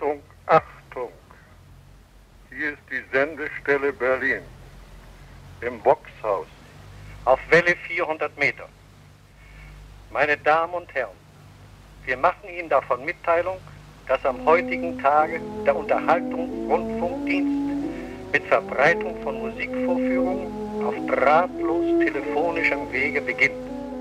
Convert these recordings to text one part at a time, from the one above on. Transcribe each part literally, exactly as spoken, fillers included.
Achtung, Achtung! Hier ist die Sendestelle Berlin, im Vox-Haus. Auf Welle vierhundert Meter. Meine Damen und Herren, wir machen Ihnen davon Mitteilung, dass am heutigen Tage der Unterhaltungsrundfunkdienst mit Verbreitung von Musikvorführungen auf drahtlos telefonischem Wege beginnt.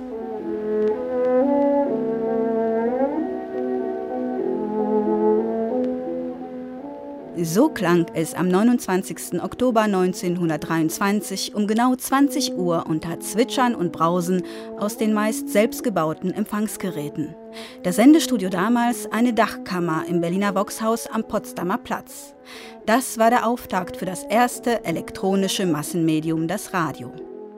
So klang es am neunundzwanzigsten Oktober neunzehnhundertdreiundzwanzig um genau zwanzig Uhr unter Zwitschern und Brausen aus den meist selbstgebauten Empfangsgeräten. Das Sendestudio damals eine Dachkammer im Berliner Vox-Haus am Potsdamer Platz. Das war der Auftakt für das erste elektronische Massenmedium, das Radio.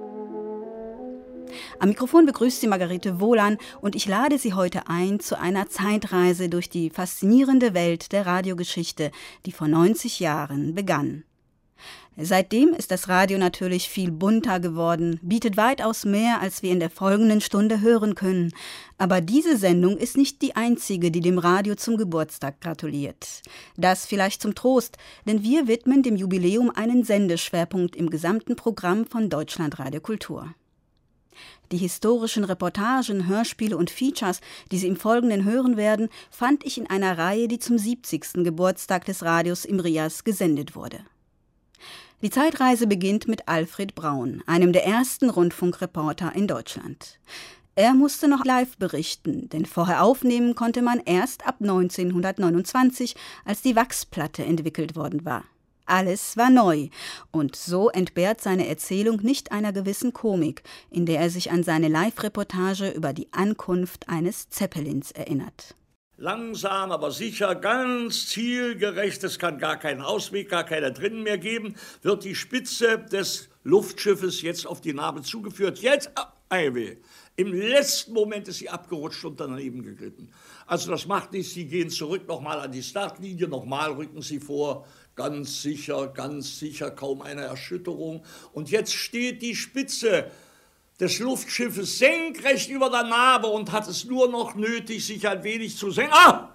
Am Mikrofon begrüßt Sie Margarete Wohlan und ich lade Sie heute ein zu einer Zeitreise durch die faszinierende Welt der Radiogeschichte, die vor neunzig Jahren begann. Seitdem ist das Radio natürlich viel bunter geworden, bietet weitaus mehr, als wir in der folgenden Stunde hören können. Aber diese Sendung ist nicht die einzige, die dem Radio zum Geburtstag gratuliert. Das vielleicht zum Trost, denn wir widmen dem Jubiläum einen Sendeschwerpunkt im gesamten Programm von Deutschlandradio Kultur. Die historischen Reportagen, Hörspiele und Features, die Sie im Folgenden hören werden, fand ich in einer Reihe, die zum siebzigsten Geburtstag des Radios im R I A S gesendet wurde. Die Zeitreise beginnt mit Alfred Braun, einem der ersten Rundfunkreporter in Deutschland. Er musste noch live berichten, denn vorher aufnehmen konnte man erst ab neunzehnhundertneunundzwanzig, als die Wachsplatte entwickelt worden war. Alles war neu und so entbehrt seine Erzählung nicht einer gewissen Komik, in der er sich an seine Live-Reportage über die Ankunft eines Zeppelins erinnert. Langsam, aber sicher, ganz zielgerecht, es kann gar keinen Ausweg, gar keiner drinnen mehr geben, wird die Spitze des Luftschiffes jetzt auf die Narbe zugeführt. Jetzt, ei weh, im letzten Moment ist sie abgerutscht und daneben geglitten. Also das macht nichts, sie gehen zurück nochmal an die Startlinie, nochmal rücken sie vor. Ganz sicher, ganz sicher, kaum eine Erschütterung. Und jetzt steht die Spitze des Luftschiffes senkrecht über der Narbe und hat es nur noch nötig, sich ein wenig zu senken. Ah!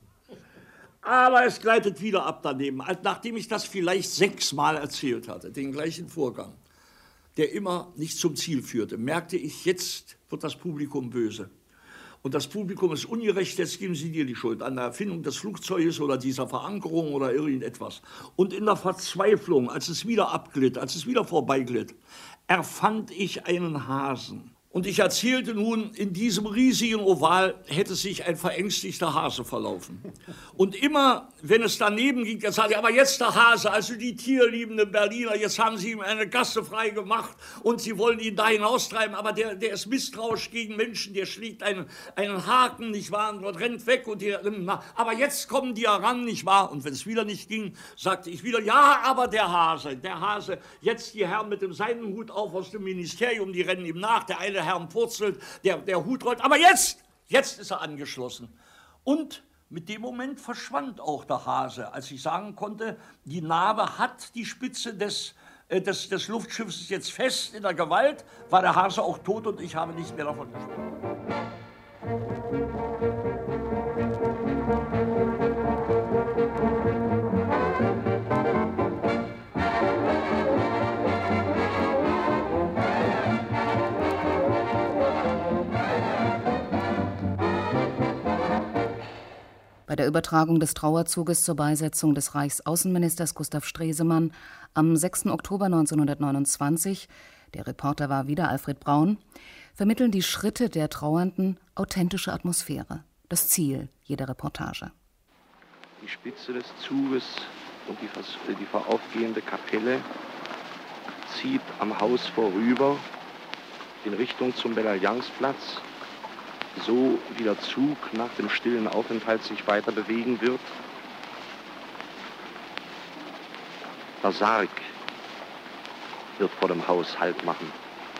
Aber es gleitet wieder ab daneben. Nachdem ich das vielleicht sechsmal erzählt hatte, den gleichen Vorgang, der immer nicht zum Ziel führte, merkte ich, jetzt wird das Publikum böse. Und das Publikum ist ungerecht, jetzt geben Sie dir die Schuld an der Erfindung des Flugzeuges oder dieser Verankerung oder irgendetwas. Und in der Verzweiflung, als es wieder abglitt, als es wieder vorbeiglitt, erfand ich einen Hasen. Und ich erzählte nun, in diesem riesigen Oval hätte sich ein verängstigter Hase verlaufen. Und immer, wenn es daneben ging, dann sagte ich, aber jetzt der Hase, also die tierliebenden Berliner, jetzt haben sie ihm eine Gasse frei gemacht und sie wollen ihn da hinaustreiben, aber der, der ist misstrauisch gegen Menschen, der schlägt einen, einen Haken, nicht wahr, und rennt weg. Und die, na, aber jetzt kommen die heran, nicht wahr? Und wenn es wieder nicht ging, sagte ich wieder, ja, aber der Hase, der Hase, jetzt die Herren mit dem Seidenhut auf aus dem Ministerium, die rennen ihm nach, der eine Herr purzelt, der, der Hut rollt, aber jetzt, jetzt ist er angeschlossen. Und mit dem Moment verschwand auch der Hase, als ich sagen konnte, die Narbe hat die Spitze des, äh, des, des Luftschiffes jetzt fest in der Gewalt, war der Hase auch tot und ich habe nichts mehr davon gesprochen. Bei der Übertragung des Trauerzuges zur Beisetzung des Reichsaußenministers Gustav Stresemann am sechsten Oktober neunzehnhundertneunundzwanzig, der Reporter war wieder Alfred Braun, vermitteln die Schritte der Trauernden authentische Atmosphäre, das Ziel jeder Reportage. Die Spitze des Zuges und die, die voraufgehende Kapelle zieht am Haus vorüber in Richtung zum Belle-Alliance-Platz, so wie der Zug nach dem stillen Aufenthalt sich weiter bewegen wird. Der Sarg wird vor dem Haus Halt machen.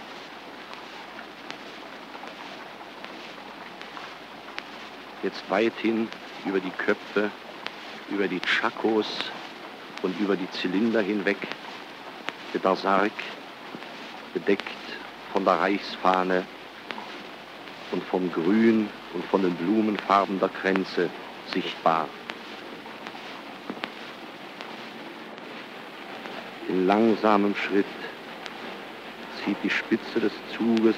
Jetzt weithin über die Köpfe, über die Tschakos und über die Zylinder hinweg wird der Sarg bedeckt von der Reichsfahne und vom Grün und von den Blumenfarben der Kränze sichtbar. In langsamem Schritt zieht die Spitze des Zuges,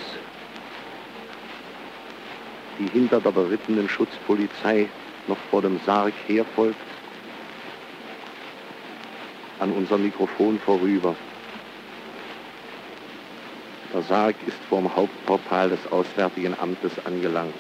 die hinter der berittenen Schutzpolizei noch vor dem Sarg herfolgt, an unserem Mikrofon vorüber. Der Sarg ist vorm Hauptportal des Auswärtigen Amtes angelangt.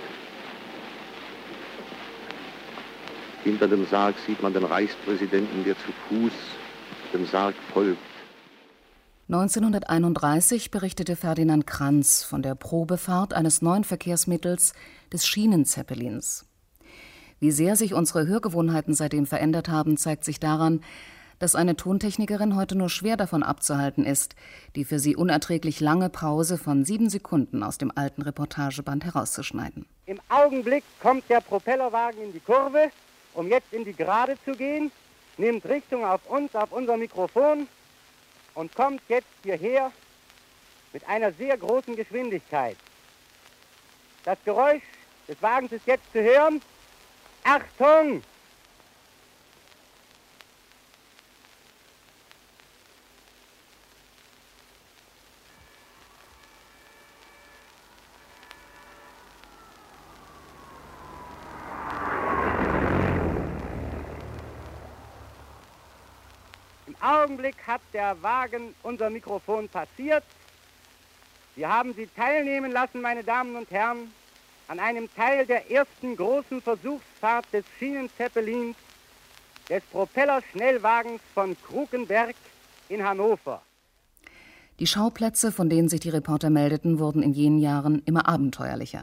Hinter dem Sarg sieht man den Reichspräsidenten, der zu Fuß dem Sarg folgt. neunzehnhunderteinunddreißig berichtete Ferdinand Kranz von der Probefahrt eines neuen Verkehrsmittels, des Schienenzeppelins. Wie sehr sich unsere Hörgewohnheiten seitdem verändert haben, zeigt sich daran, dass eine Tontechnikerin heute nur schwer davon abzuhalten ist, die für sie unerträglich lange Pause von sieben Sekunden aus dem alten Reportageband herauszuschneiden. Im Augenblick kommt der Propellerwagen in die Kurve, um jetzt in die Gerade zu gehen, nimmt Richtung auf uns, auf unser Mikrofon und kommt jetzt hierher mit einer sehr großen Geschwindigkeit. Das Geräusch des Wagens ist jetzt zu hören. Achtung! Im Augenblick hat der Wagen unser Mikrofon passiert. Wir haben Sie teilnehmen lassen, meine Damen und Herren, an einem Teil der ersten großen Versuchsfahrt des Schienenzeppelins, des Propellerschnellwagens von Krukenberg in Hannover. Die Schauplätze, von denen sich die Reporter meldeten, wurden in jenen Jahren immer abenteuerlicher.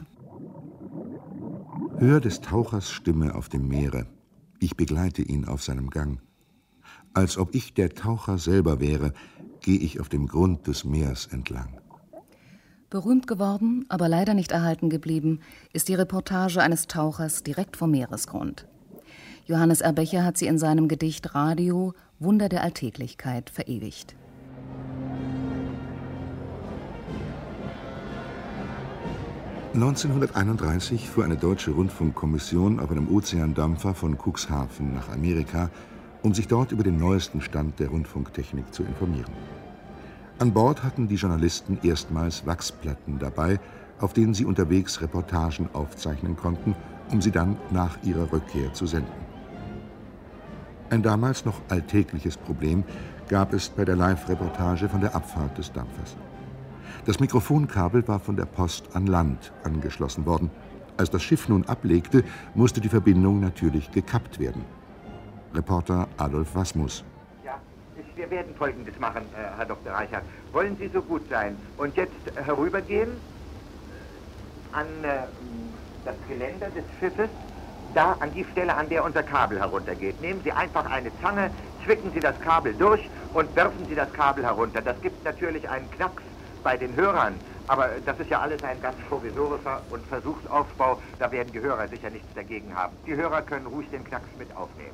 Hör des Tauchers Stimme auf dem Meere. Ich begleite ihn auf seinem Gang. Als ob ich der Taucher selber wäre, gehe ich auf dem Grund des Meers entlang. Berühmt geworden, aber leider nicht erhalten geblieben, ist die Reportage eines Tauchers direkt vom Meeresgrund. Johannes Erbecher hat sie in seinem Gedicht Radio Wunder der Alltäglichkeit verewigt. neunzehnhunderteinunddreißig fuhr eine deutsche Rundfunkkommission auf einem Ozeandampfer von Cuxhaven nach Amerika, um sich dort über den neuesten Stand der Rundfunktechnik zu informieren. An Bord hatten die Journalisten erstmals Wachsplatten dabei, auf denen sie unterwegs Reportagen aufzeichnen konnten, um sie dann nach ihrer Rückkehr zu senden. Ein damals noch alltägliches Problem gab es bei der Live-Reportage von der Abfahrt des Dampfers. Das Mikrofonkabel war von der Post an Land angeschlossen worden. Als das Schiff nun ablegte, musste die Verbindung natürlich gekappt werden. Reporter Adolf Wasmus. Ja, wir werden Folgendes machen, äh, Herr Doktor Reichert. Wollen Sie so gut sein und jetzt herübergehen an äh, das Geländer des Schiffes, da an die Stelle, an der unser Kabel heruntergeht. Nehmen Sie einfach eine Zange, zwicken Sie das Kabel durch und werfen Sie das Kabel herunter. Das gibt natürlich einen Knacks bei den Hörern, aber das ist ja alles ein ganz provisorischer und Versuchsaufbau. Da werden die Hörer sicher nichts dagegen haben. Die Hörer können ruhig den Knacks mit aufnehmen.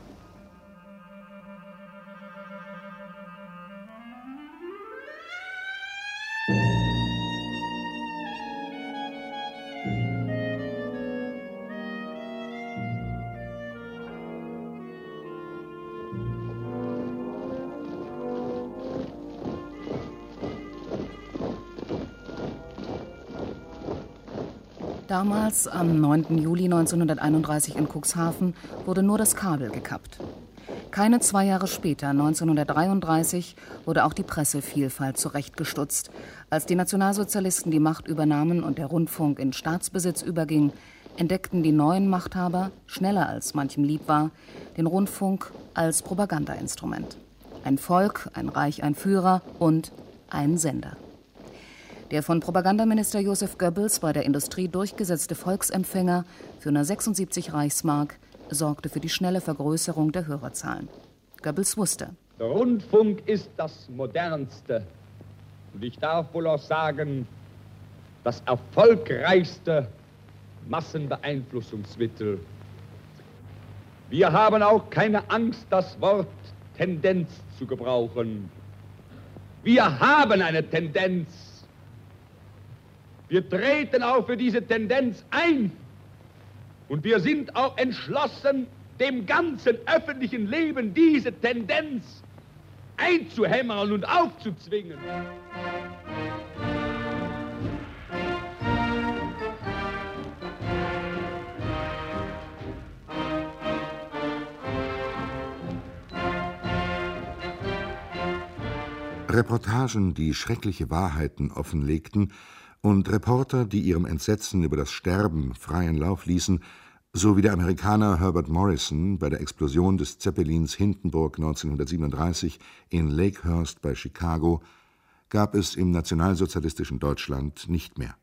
Damals, am neunten Juli neunzehnhunderteinunddreißig in Cuxhaven, wurde nur das Kabel gekappt. Keine zwei Jahre später, neunzehnhundertdreiunddreißig, wurde auch die Pressevielfalt zurechtgestutzt. Als die Nationalsozialisten die Macht übernahmen und der Rundfunk in Staatsbesitz überging, entdeckten die neuen Machthaber, schneller als manchem lieb war, den Rundfunk als Propagandainstrument. Ein Volk, ein Reich, ein Führer und ein Sender. Der von Propagandaminister Joseph Goebbels bei der Industrie durchgesetzte Volksempfänger für nur sechsundsiebzig Reichsmark sorgte für die schnelle Vergrößerung der Hörerzahlen. Goebbels wusste: Der Rundfunk ist das modernste und ich darf wohl auch sagen, das erfolgreichste Massenbeeinflussungsmittel. Wir haben auch keine Angst, das Wort Tendenz zu gebrauchen. Wir haben eine Tendenz. Wir treten auch für diese Tendenz ein. Und wir sind auch entschlossen, dem ganzen öffentlichen Leben diese Tendenz einzuhämmern und aufzuzwingen. Reportagen, die schreckliche Wahrheiten offenlegten, und Reporter, die ihrem Entsetzen über das Sterben freien Lauf ließen, so wie der Amerikaner Herbert Morrison bei der Explosion des Zeppelins Hindenburg neunzehnhundertsiebenunddreißig in Lakehurst bei Chicago, gab es im nationalsozialistischen Deutschland nicht mehr.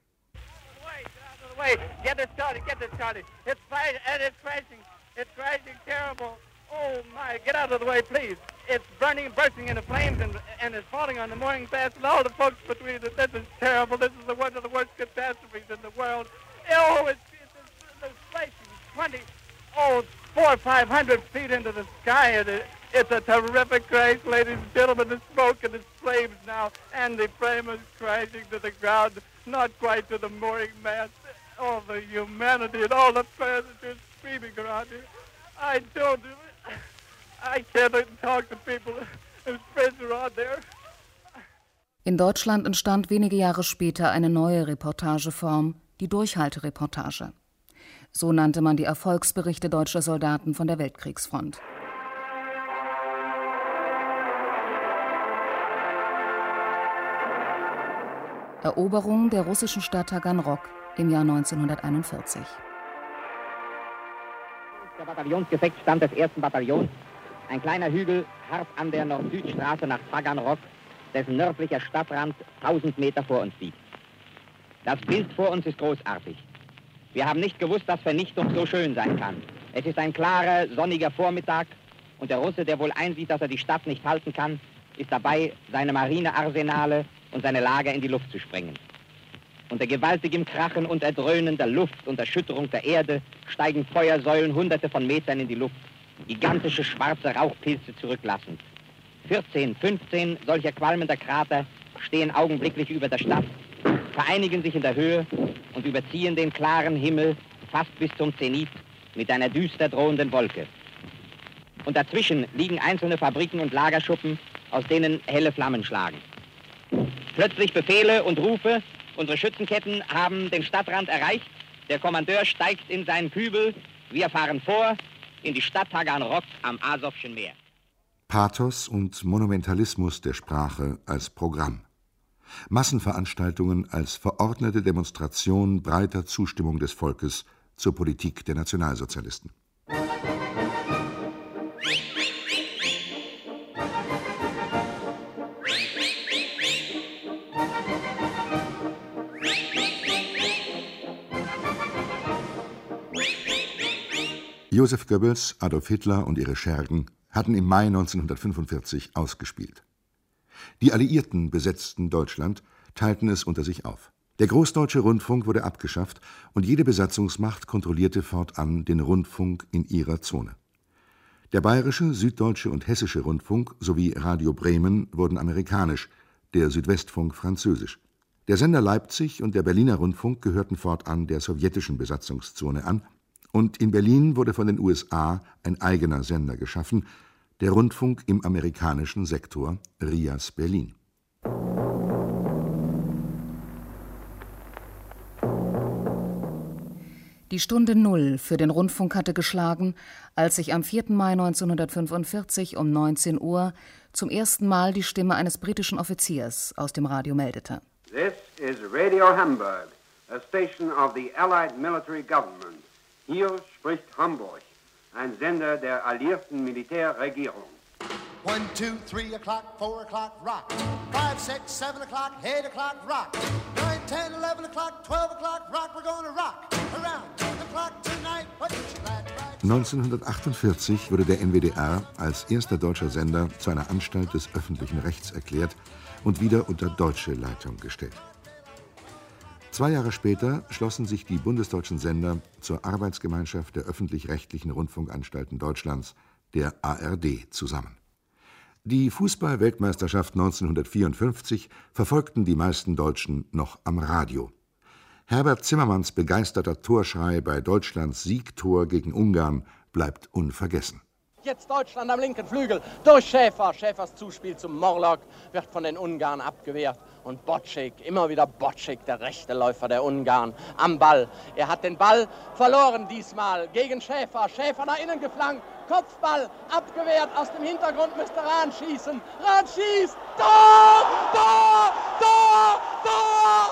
Oh my, get out of the way, please. It's burning, bursting into flames, and, and it's falling on the mooring mast and all the folks between it. This is terrible. This is the, one of the worst catastrophes in the world. Oh, it's, it's, it's, it's flashing twenty, oh, four or five hundred feet into the sky. And it, it's a terrific crash, ladies and gentlemen. The smoke and the flames now, and the flame is crashing to the ground, not quite to the mooring mast. All the humanity and all the passengers screaming around here. I don't... I can't talk to people. His friends are out there. In Deutschland entstand wenige Jahre später eine neue Reportageform, die Durchhaltereportage. So nannte man die Erfolgsberichte deutscher Soldaten von der Weltkriegsfront. Eroberung der russischen Stadt Taganrog im Jahr neunzehnhunderteinundvierzig. Der Bataillonsgefechtsstand des ersten Bataillons. Ein kleiner Hügel hart an der Nord-Süd-Straße nach Taganrog, dessen nördlicher Stadtrand tausend Meter vor uns liegt. Das Bild vor uns ist großartig. Wir haben nicht gewusst, dass Vernichtung so schön sein kann. Es ist ein klarer, sonniger Vormittag und der Russe, der wohl einsieht, dass er die Stadt nicht halten kann, ist dabei, seine Marinearsenale und seine Lager in die Luft zu sprengen. Unter gewaltigem Krachen und Erdröhnen der Luft und Erschütterung der Erde steigen Feuersäulen hunderte von Metern in die Luft, gigantische schwarze Rauchpilze zurücklassend. vierzehn, fünfzehn solcher qualmender Krater stehen augenblicklich über der Stadt, vereinigen sich in der Höhe und überziehen den klaren Himmel fast bis zum Zenit mit einer düster drohenden Wolke. Und dazwischen liegen einzelne Fabriken und Lagerschuppen, aus denen helle Flammen schlagen. Plötzlich Befehle und Rufe, unsere Schützenketten haben den Stadtrand erreicht, der Kommandeur steigt in seinen Kübel, wir fahren vor in die Stadt Taganrog am Asowschen Meer. Pathos und Monumentalismus der Sprache als Programm. Massenveranstaltungen als verordnete Demonstration breiter Zustimmung des Volkes zur Politik der Nationalsozialisten. Joseph Goebbels, Adolf Hitler und ihre Schergen hatten im Mai neunzehnhundertfünfundvierzig ausgespielt. Die Alliierten besetzten Deutschland, teilten es unter sich auf. Der Großdeutsche Rundfunk wurde abgeschafft und jede Besatzungsmacht kontrollierte fortan den Rundfunk in ihrer Zone. Der bayerische, süddeutsche und hessische Rundfunk sowie Radio Bremen wurden amerikanisch, der Südwestfunk französisch. Der Sender Leipzig und der Berliner Rundfunk gehörten fortan der sowjetischen Besatzungszone an, und in Berlin wurde von den U S A ein eigener Sender geschaffen, der Rundfunk im amerikanischen Sektor, R I A S Berlin. Die Stunde Null für den Rundfunk hatte geschlagen, als sich am vierten Mai neunzehnhundertfünfundvierzig um neunzehn Uhr zum ersten Mal die Stimme eines britischen Offiziers aus dem Radio meldete. This is Radio Hamburg, a station of the Allied Military Government. Hier spricht Hamburg, ein Sender der alliierten Militärregierung. One, two, three o'clock, four o'clock, rock. Five, six, seven o'clock, eight o'clock, rock. Nine, ten, eleven o'clock, twelve o'clock, rock. We're gonna rock around the clock tonight. But you're glad to ride. neunzehnhundertachtundvierzig wurde der N W D R als erster deutscher Sender zu einer Anstalt des öffentlichen Rechts erklärt und wieder unter deutsche Leitung gestellt. Zwei Jahre später schlossen sich die bundesdeutschen Sender zur Arbeitsgemeinschaft der öffentlich-rechtlichen Rundfunkanstalten Deutschlands, der A R D, zusammen. Die Fußball-Weltmeisterschaft neunzehnhundertvierundfünfzig verfolgten die meisten Deutschen noch am Radio. Herbert Zimmermanns begeisterter Torschrei bei Deutschlands Siegtor gegen Ungarn bleibt unvergessen. Jetzt Deutschland am linken Flügel durch Schäfer. Schäfers Zuspiel zum Morlock wird von den Ungarn abgewehrt. Und Bocek, immer wieder Bocek, der rechte Läufer der Ungarn, am Ball. Er hat den Ball verloren diesmal gegen Schäfer. Schäfer nach innen geflankt. Kopfball abgewehrt. Aus dem Hintergrund müsste Rahn schießen. Rahn schießt. Tor! Tor! Tor! Tor!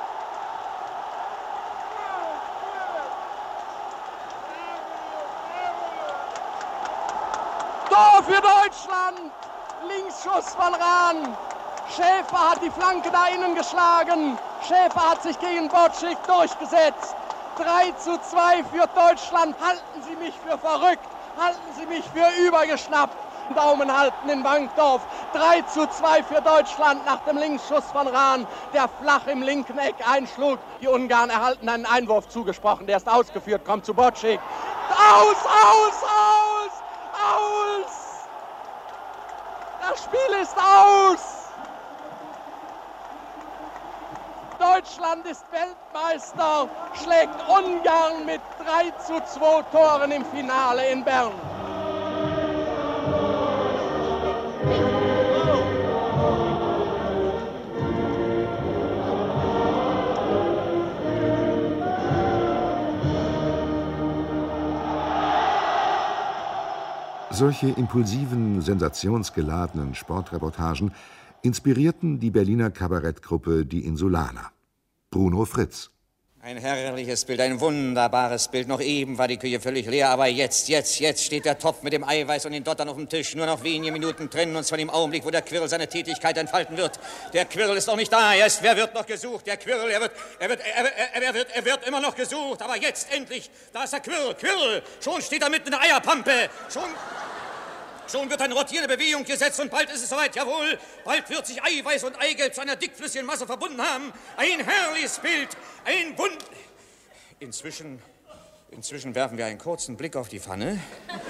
Tor für Deutschland! Linksschuss von Rahn. Schäfer hat die Flanke da innen geschlagen. Schäfer hat sich gegen Bocek durchgesetzt. drei zu zwei für Deutschland. Halten Sie mich für verrückt. Halten Sie mich für übergeschnappt. Daumen halten in Bankdorf. drei zu zwei für Deutschland nach dem Linksschuss von Rahn, der flach im linken Eck einschlug. Die Ungarn erhalten einen Einwurf zugesprochen. Der ist ausgeführt, kommt zu Bocek. Aus, aus, aus, aus! Das Spiel ist aus! Deutschland ist Weltmeister, schlägt Ungarn mit drei zu zwei Toren im Finale in Bern. Solche impulsiven, sensationsgeladenen Sportreportagen inspirierten die Berliner Kabarettgruppe Die Insulaner. Bruno Fritz. Ein herrliches Bild, ein wunderbares Bild. Noch eben war die Küche völlig leer, aber jetzt, jetzt, jetzt steht der Topf mit dem Eiweiß und den Dottern auf dem Tisch. Nur noch wenige Minuten trennen uns von dem Augenblick, wo der Quirl seine Tätigkeit entfalten wird. Der Quirl ist noch nicht da, er ist, wer wird noch gesucht? Der Quirl, er wird, er wird, er, er, er, wird, er wird immer noch gesucht. Aber jetzt endlich, da ist der Quirl, Quirl. Schon steht er mitten in der Eierpampe. Schon... Schon wird eine rotierende Bewegung gesetzt und bald ist es soweit, jawohl. Bald wird sich Eiweiß und Eigelb zu einer dickflüssigen Masse verbunden haben. Ein herrliches Bild, ein Wund... Inzwischen, inzwischen werfen wir einen kurzen Blick auf die Pfanne.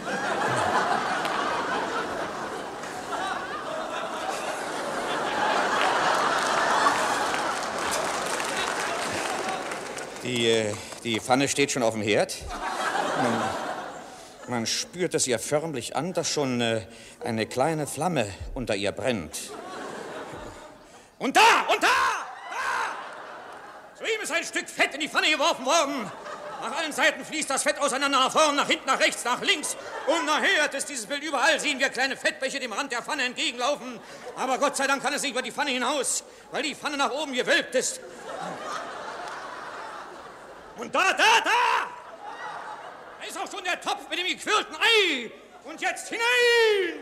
Die, die Pfanne steht schon auf dem Herd. Man, Man spürt es ihr förmlich an, dass schon äh, eine kleine Flamme unter ihr brennt. Und da! Und da! Da! Soeben ist ein Stück Fett in die Pfanne geworfen worden. Nach allen Seiten fließt das Fett auseinander, nach vorn, nach hinten, nach rechts, nach links. Unerhört ist dieses Bild. Überall sehen wir kleine Fettbäche dem Rand der Pfanne entgegenlaufen. Aber Gott sei Dank kann es nicht über die Pfanne hinaus, weil die Pfanne nach oben gewölbt ist. Und da, da, da! Da ist auch schon der Topf mit dem gequirlten Ei. Und jetzt hinein!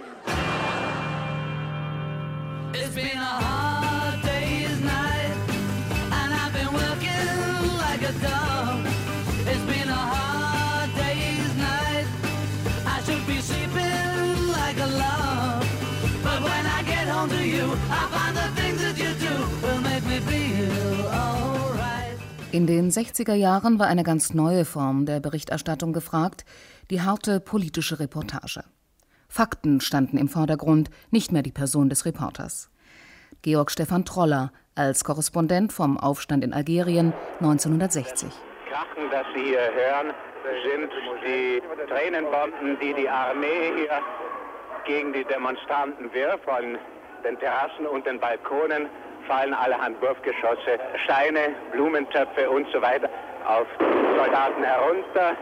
It's been a hard day's night, and I've been working like a dog. It's been a hard day's night, I should be sleeping like a log. But when I get home to you, I find the things that you do will make me feel alright. In den sechziger Jahren war eine ganz neue Form der Berichterstattung gefragt, die harte politische Reportage. Fakten standen im Vordergrund, nicht mehr die Person des Reporters. Georg Stefan Troller als Korrespondent vom Aufstand in Algerien neunzehnhundertsechzig. Krachen, das Sie hier hören, sind die Tränenbomben, die die Armee hier gegen die Demonstranten wirft. Von den Terrassen und den Balkonen fallen allerhand Wurfgeschosse, Steine, Blumentöpfe und so weiter auf die Soldaten herunter.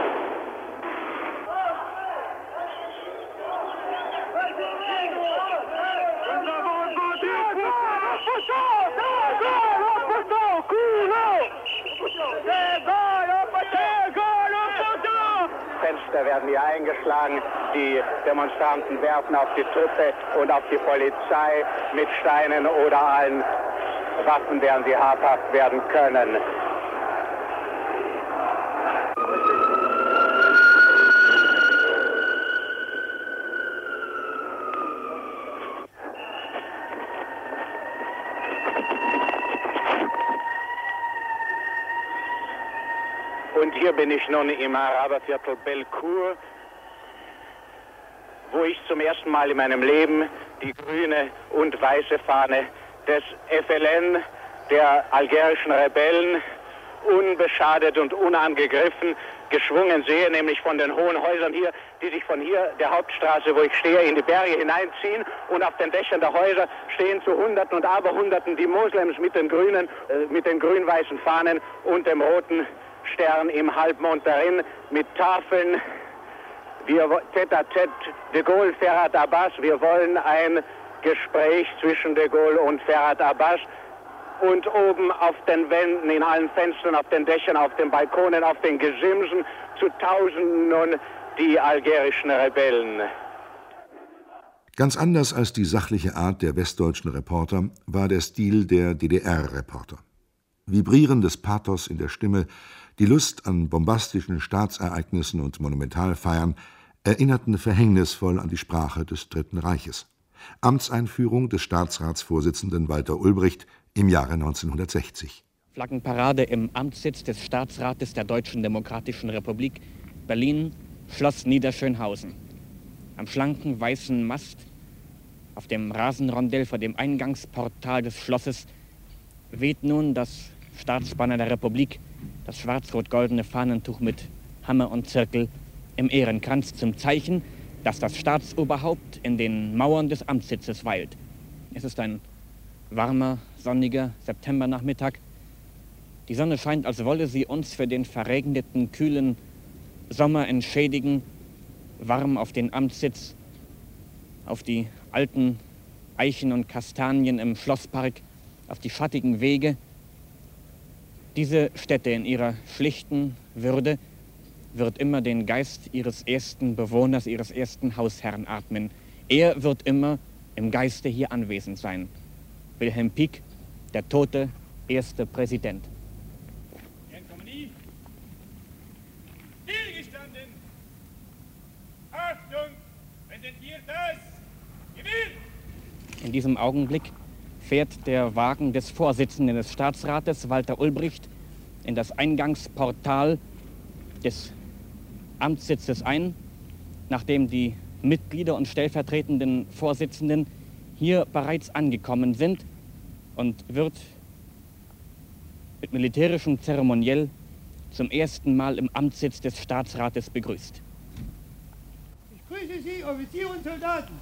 Fenster werden hier eingeschlagen, die Demonstranten werfen auf die Truppe und auf die Polizei mit Steinen oder allen Waffen, deren sie habhaft werden können. Und hier bin ich nun im Araberviertel Belcourt, wo ich zum ersten Mal in meinem Leben die grüne und weiße Fahne des F L N, der algerischen Rebellen, unbeschadet und unangegriffen geschwungen sehe, nämlich von den hohen Häusern hier, die sich von hier, der Hauptstraße, wo ich stehe, in die Berge hineinziehen. Und auf den Dächern der Häuser stehen zu Hunderten und Aberhunderten die Moslems mit den grünen, äh, mit den grün-weißen Fahnen und dem roten Stern im Halbmond darin, mit Tafeln. Wir, tête-à-tête, de Gaulle, Ferhat Abbas, wir wollen ein Gespräch zwischen de Gaulle und Ferhat Abbas. Und oben auf den Wänden, in allen Fenstern, auf den Dächern, auf den Balkonen, auf den Gesimsen, zu Tausenden nun die algerischen Rebellen. Ganz anders als die sachliche Art der westdeutschen Reporter war der Stil der D D R-Reporter. Vibrierendes Pathos in der Stimme, die Lust an bombastischen Staatsereignissen und Monumentalfeiern erinnerten verhängnisvoll an die Sprache des Dritten Reiches. Amtseinführung des Staatsratsvorsitzenden Walter Ulbricht im Jahre neunzehnhundertsechzig. Flaggenparade im Amtssitz des Staatsrates der Deutschen Demokratischen Republik, Berlin, Schloss Niederschönhausen. Am schlanken weißen Mast, auf dem Rasenrondell vor dem Eingangsportal des Schlosses, weht nun das Staatsbanner der Republik, das schwarz-rot-goldene Fahnentuch mit Hammer und Zirkel im Ehrenkranz zum Zeichen, dass das Staatsoberhaupt in den Mauern des Amtssitzes weilt. Es ist ein warmer, sonniger Septembernachmittag. Die Sonne scheint, als wolle sie uns für den verregneten, kühlen Sommer entschädigen, warm auf den Amtssitz, auf die alten Eichen und Kastanien im Schlosspark, auf die schattigen Wege. Diese Stätte in ihrer schlichten Würde wird immer den Geist ihres ersten Bewohners, ihres ersten Hausherrn atmen. Er wird immer im Geiste hier anwesend sein. Wilhelm Pieck, der tote erste Präsident. Stillgestanden! Achtung! Präsentiert das! Gewählt! In diesem Augenblick fährt der Wagen des Vorsitzenden des Staatsrates, Walter Ulbricht, in das Eingangsportal des Amtssitzes ein, nachdem die Mitglieder und stellvertretenden Vorsitzenden hier bereits angekommen sind, und wird mit militärischem Zeremoniell zum ersten Mal im Amtssitz des Staatsrates begrüßt. Ich grüße Sie, Offiziere und Soldaten.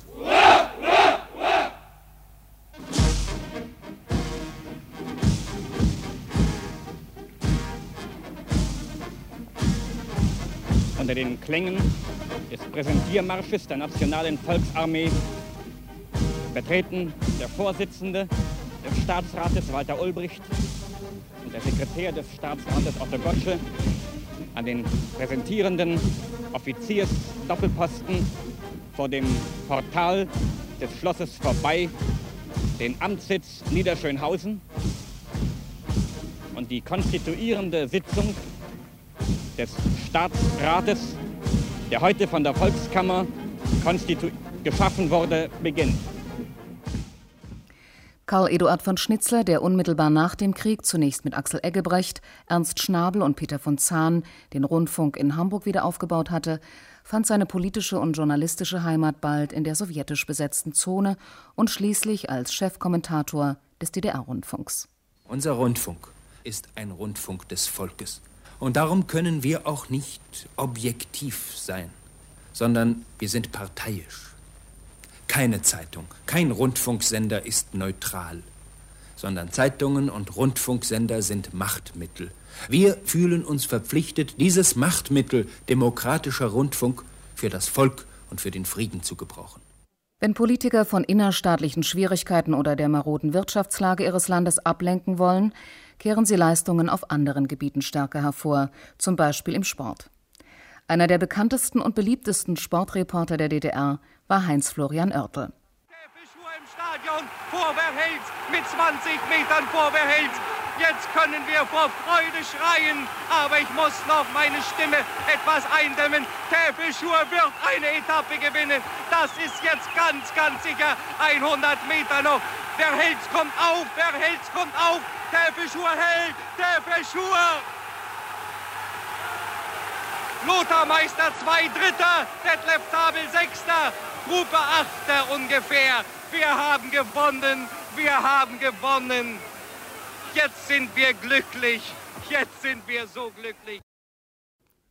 Unter den Klängen des Präsentiermarsches der Nationalen Volksarmee betreten der Vorsitzende des Staatsrates, Walter Ulbricht, und der Sekretär des Staatsrates, Otto Gottschalk, an den präsentierenden Offiziersdoppelposten vor dem Portal des Schlosses vorbei, den Amtssitz Niederschönhausen, und die konstituierende Sitzung des Staatsrates, der heute von der Volkskammer konstitu- geschaffen wurde, beginnt. Karl Eduard von Schnitzler, der unmittelbar nach dem Krieg zunächst mit Axel Eggebrecht, Ernst Schnabel und Peter von Zahn den Rundfunk in Hamburg wieder aufgebaut hatte, fand seine politische und journalistische Heimat bald in der sowjetisch besetzten Zone und schließlich als Chefkommentator des D D R-Rundfunks. Unser Rundfunk ist ein Rundfunk des Volkes. Und darum können wir auch nicht objektiv sein, sondern wir sind parteiisch. Keine Zeitung, kein Rundfunksender ist neutral, sondern Zeitungen und Rundfunksender sind Machtmittel. Wir fühlen uns verpflichtet, dieses Machtmittel demokratischer Rundfunk für das Volk und für den Frieden zu gebrauchen. Wenn Politiker von innerstaatlichen Schwierigkeiten oder der maroden Wirtschaftslage ihres Landes ablenken wollen, kehren sie Leistungen auf anderen Gebieten stärker hervor, zum Beispiel im Sport. Einer der bekanntesten und beliebtesten Sportreporter der D D R war Heinz-Florian Oertel. Im Stadion vor Verhelst mit zwanzig Metern vor Verhelst. Jetzt können wir vor Freude schreien, aber ich muss noch meine Stimme etwas eindämmen. Täfelschur wird eine Etappe gewinnen. Das ist jetzt ganz, ganz sicher. hundert Meter noch. Verhelst kommt auf, Verhelst kommt auf. Täfelschur hält, Täfelschur. Lothar Meister zwei Dritter, Detlef Zabel Sechster, Gruppe Achter ungefähr. Wir haben gewonnen, wir haben gewonnen. Jetzt sind wir glücklich, jetzt sind wir so glücklich.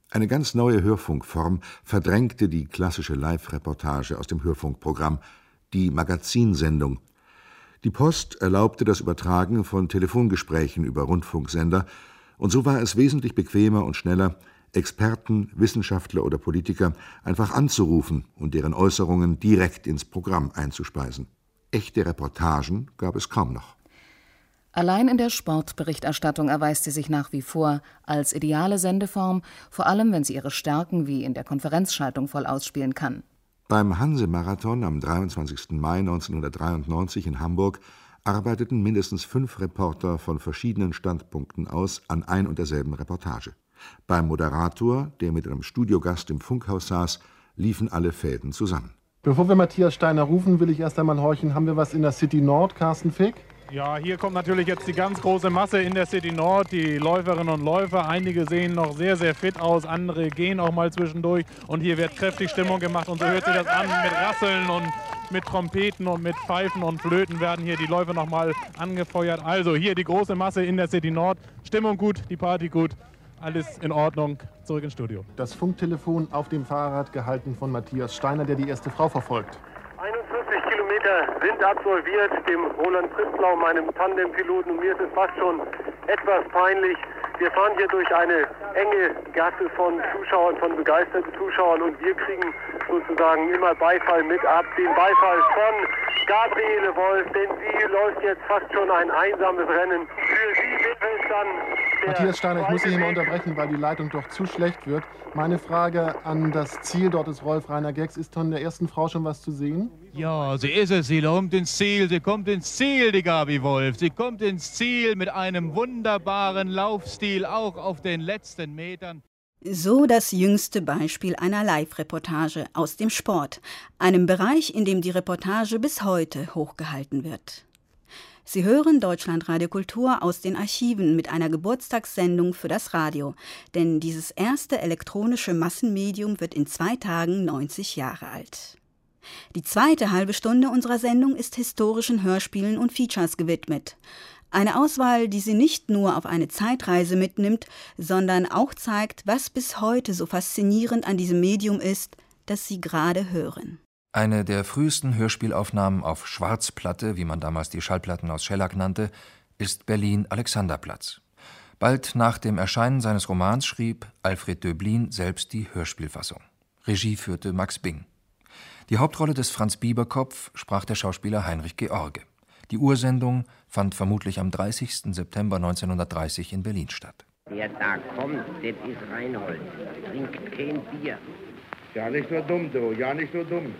Eine ganz neue Hörfunkform verdrängte die klassische Live-Reportage aus dem Hörfunkprogramm, die Magazinsendung. Die Post erlaubte das Übertragen von Telefongesprächen über Rundfunksender, und so war es wesentlich bequemer und schneller, Experten, Wissenschaftler oder Politiker einfach anzurufen und deren Äußerungen direkt ins Programm einzuspeisen. Echte Reportagen gab es kaum noch. Allein in der Sportberichterstattung erweist sie sich nach wie vor als ideale Sendeform, vor allem wenn sie ihre Stärken wie in der Konferenzschaltung voll ausspielen kann. Beim Hanse-Marathon am dreiundzwanzigsten Mai neunzehnhundertdreiundneunzig in Hamburg arbeiteten mindestens fünf Reporter von verschiedenen Standpunkten aus an ein und derselben Reportage. Beim Moderator, der mit einem Studiogast im Funkhaus saß, liefen alle Fäden zusammen. Bevor wir Matthias Steiner rufen, will ich erst einmal horchen, haben wir was in der City Nord, Carsten Fick? Ja, hier kommt natürlich jetzt die ganz große Masse in der City Nord, die Läuferinnen und Läufer. Einige sehen noch sehr, sehr fit aus, andere gehen auch mal zwischendurch. Und hier wird kräftig Stimmung gemacht und so hört sich das an. Mit Rasseln und mit Trompeten und mit Pfeifen und Flöten werden hier die Läufer noch mal angefeuert. Also hier die große Masse in der City Nord. Stimmung gut, die Party gut, alles in Ordnung. Zurück ins Studio. Das Funktelefon auf dem Fahrrad gehalten von Matthias Steiner, der die erste Frau verfolgt. einundvierzig Kilometer sind absolviert, dem Roland Pritzlau, meinem Tandempiloten, und mir ist es fast schon etwas peinlich. Wir fahren hier durch eine enge Gasse von Zuschauern, von begeisterten Zuschauern, und wir kriegen sozusagen immer Beifall mit ab. Den Beifall von Gabriele Wolf, denn sie läuft jetzt fast schon ein einsames Rennen. Für sie wäre es dann der Matthias Steiner, ich muss Sie hier mal unterbrechen, weil die Leitung doch zu schlecht wird. Meine Frage an das Ziel, dort ist Rolf Rainer Gex, ist von der ersten Frau schon was zu sehen? Ja, sie ist es, sie kommt ins Ziel, sie kommt ins Ziel, die Gabi Wolf. Sie kommt ins Ziel mit einem wunderbaren Laufstil, auch auf den letzten Metern. So das jüngste Beispiel einer Live-Reportage aus dem Sport, einem Bereich, in dem die Reportage bis heute hochgehalten wird. Sie hören Deutschlandradio Kultur aus den Archiven mit einer Geburtstagssendung für das Radio, denn dieses erste elektronische Massenmedium wird in zwei Tagen neunzig Jahre alt. Die zweite halbe Stunde unserer Sendung ist historischen Hörspielen und Features gewidmet. Eine Auswahl, die Sie nicht nur auf eine Zeitreise mitnimmt, sondern auch zeigt, was bis heute so faszinierend an diesem Medium ist, das Sie gerade hören. Eine der frühesten Hörspielaufnahmen auf Schwarzplatte, wie man damals die Schallplatten aus Schellack nannte, ist Berlin-Alexanderplatz. Bald nach dem Erscheinen seines Romans schrieb Alfred Döblin selbst die Hörspielfassung. Regie führte Max Bing. Die Hauptrolle des Franz Bieberkopf sprach der Schauspieler Heinrich George. Die Ursendung fand vermutlich am dreißigsten September neunzehnhundertdreißig in Berlin statt. Wer da kommt, das ist Reinhold. Trinkt kein Bier. Ja, nicht so dumm, du. Ja, nicht so dumm.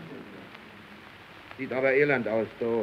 Sieht aber elend aus, du.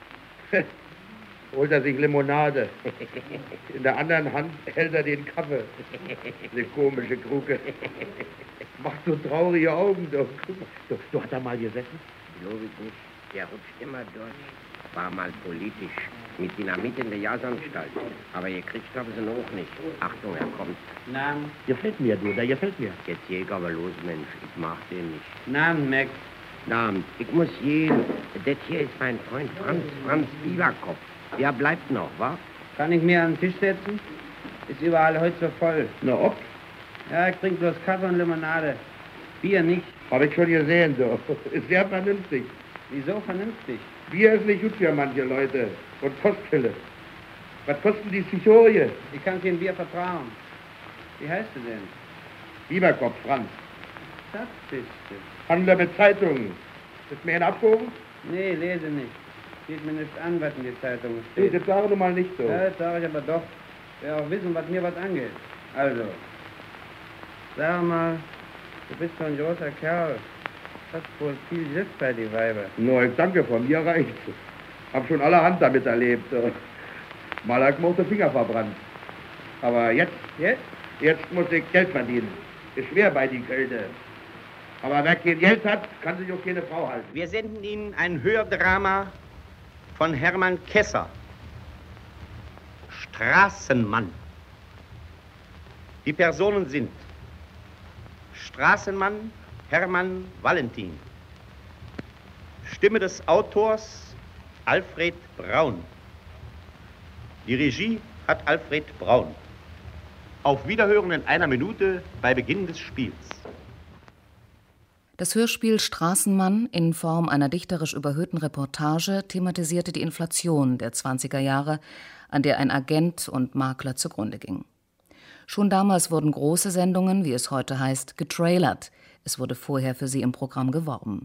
Holt er sich Limonade. In der anderen Hand hält er den Kaffee. Eine komische Kruke. Macht so traurige Augen, du. Du, du hast da mal gesessen? Glaube ich nicht. Der rutscht immer durch. War mal politisch. Mit Dynamit in der Jasanstalt. Aber gekriegt haben sie ihn auch nicht. Achtung, er kommt. Namen? Gefällt mir, du. Der gefällt mir. Jetzt Jäger, aber los, Mensch. Ich mag den nicht. Namen, Max. Namen. Ich muss gehen. Das hier ist mein Freund Franz, Franz Bieberkopf. Der bleibt noch, wa? Kann ich mir an den Tisch setzen? Ist überall heute so voll. Na, ob? Ja, ich trinke bloß Kaffee und Limonade. Bier nicht. Hab ich schon gesehen, du. Ist sehr vernünftig. Wieso vernünftig? Bier ist nicht gut für manche Leute. Und Kostpille. Was kosten die Cichorie? Ich kann kein Bier vertrauen. Wie heißt du denn? Bieberkopf, Franz. Das bist du. Handler mit Zeitungen. Ist mir ein abgehoben? Nee, lese nicht. Geht mir nicht an, was in die Zeitungen steht. Nee, das sage du mal nicht so. Ja, das sage ich aber doch. Ich will auch wissen, was mir was angeht. Also, sag mal, du bist so ein großer Kerl. Hast wohl viel Glück bei die Weiber. No, ich danke, von mir reicht's. Hab schon allerhand damit erlebt. Mal hat mir auch den Finger verbrannt. Aber jetzt, jetzt? Jetzt muss ich Geld verdienen. Ist schwer bei den Kälte. Aber wer kein Geld hat, kann sich auch keine Frau halten. Wir senden Ihnen ein Hördrama von Hermann Kesser. Straßenmann. Die Personen sind Straßenmann Hermann Valentin. Stimme des Autors Alfred Braun. Die Regie hat Alfred Braun. Auf Wiederhören in einer Minute bei Beginn des Spiels. Das Hörspiel Straßenmann in Form einer dichterisch überhöhten Reportage thematisierte die Inflation der zwanziger Jahre, an der ein Agent und Makler zugrunde ging. Schon damals wurden große Sendungen, wie es heute heißt, getrailert. Es wurde vorher für sie im Programm geworben.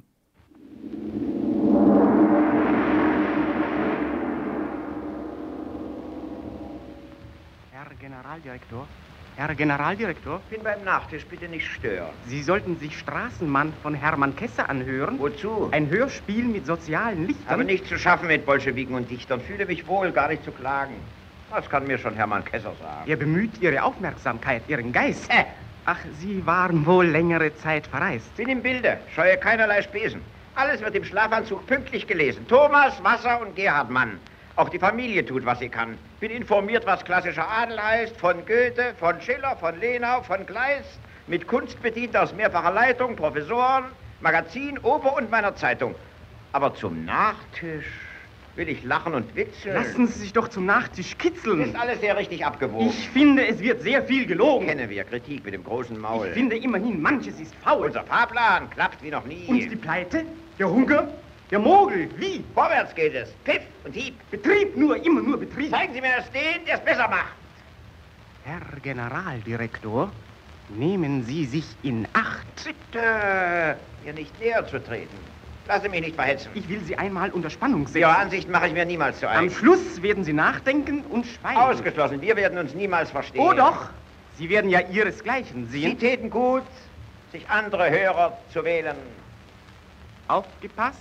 Herr Generaldirektor, Herr Generaldirektor. Ich bin beim Nachtisch, bitte nicht stören. Sie sollten sich Straßenmann von Hermann Kesse anhören. Wozu? Ein Hörspiel mit sozialen Lichtern. Habe nicht zu schaffen mit Bolschewiken und Dichtern. Fühle mich wohl, gar nicht zu klagen. Das kann mir schon Hermann Kesser sagen. Er bemüht Ihre Aufmerksamkeit, Ihren Geist. Äh. Ach, Sie waren wohl längere Zeit verreist. Bin im Bilde, scheue keinerlei Spesen. Alles wird im Schlafanzug pünktlich gelesen. Thomas, Wasser und Gerhard Mann. Auch die Familie tut, was sie kann. Bin informiert, was klassischer Adel heißt. Von Goethe, von Schiller, von Lenau, von Kleist. Mit Kunst bedient aus mehrfacher Leitung, Professoren, Magazin, Oper und meiner Zeitung. Aber zum Nachtisch will ich lachen und witzeln. Lassen Sie sich doch zum Nachtisch kitzeln. Ist alles sehr richtig abgewogen. Ich finde, es wird sehr viel gelogen. Kennen wir Kritik mit dem großen Maul. Ich finde immerhin, manches ist faul. Unser Fahrplan klappt wie noch nie. Und die Pleite? Der Hunger? Der Mogel? Wie? Vorwärts geht es. Piff und Hieb. Betrieb nur, immer nur Betrieb. Zeigen Sie mir erst den, der es besser macht. Herr Generaldirektor, nehmen Sie sich in Acht. Bitte, mir nicht näher zu treten. Lassen Sie mich nicht verhetzen. Ich will Sie einmal unter Spannung setzen. Ihre Ansicht mache ich mir niemals zu eigen. Am Schluss werden Sie nachdenken und schweigen. Ausgeschlossen. Wir werden uns niemals verstehen. Oh doch. Sie werden ja Ihresgleichen sehen. Sie täten gut, sich andere Hörer zu wählen. Aufgepasst.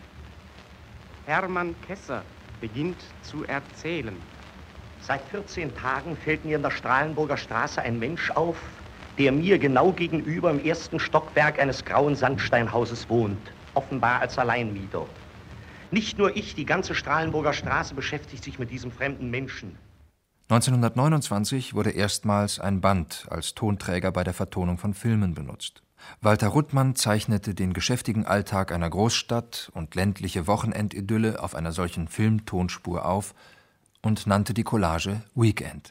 Hermann Kesser beginnt zu erzählen. Seit vierzehn Tagen fällt mir in der Strahlenburger Straße ein Mensch auf, der mir genau gegenüber im ersten Stockwerk eines grauen Sandsteinhauses wohnt, offenbar als Alleinmieter. Nicht nur ich, die ganze Strahlenburger Straße beschäftigt sich mit diesem fremden Menschen. neunzehnhundertneunundzwanzig wurde erstmals ein Band als Tonträger bei der Vertonung von Filmen benutzt. Walter Ruttmann zeichnete den geschäftigen Alltag einer Großstadt und ländliche Wochenendidylle auf einer solchen Filmtonspur auf und nannte die Collage Weekend.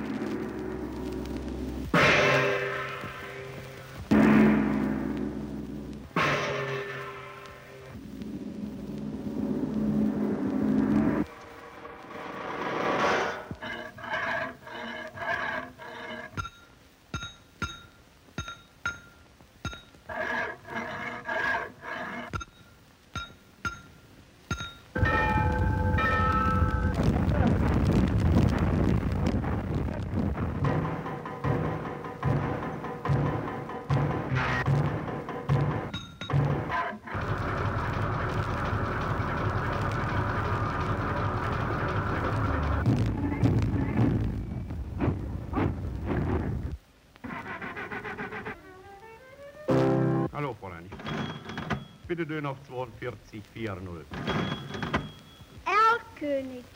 Hallo, Fräulein. Bitte Döner auf zweiundvierzig vierzig. Erlkönig.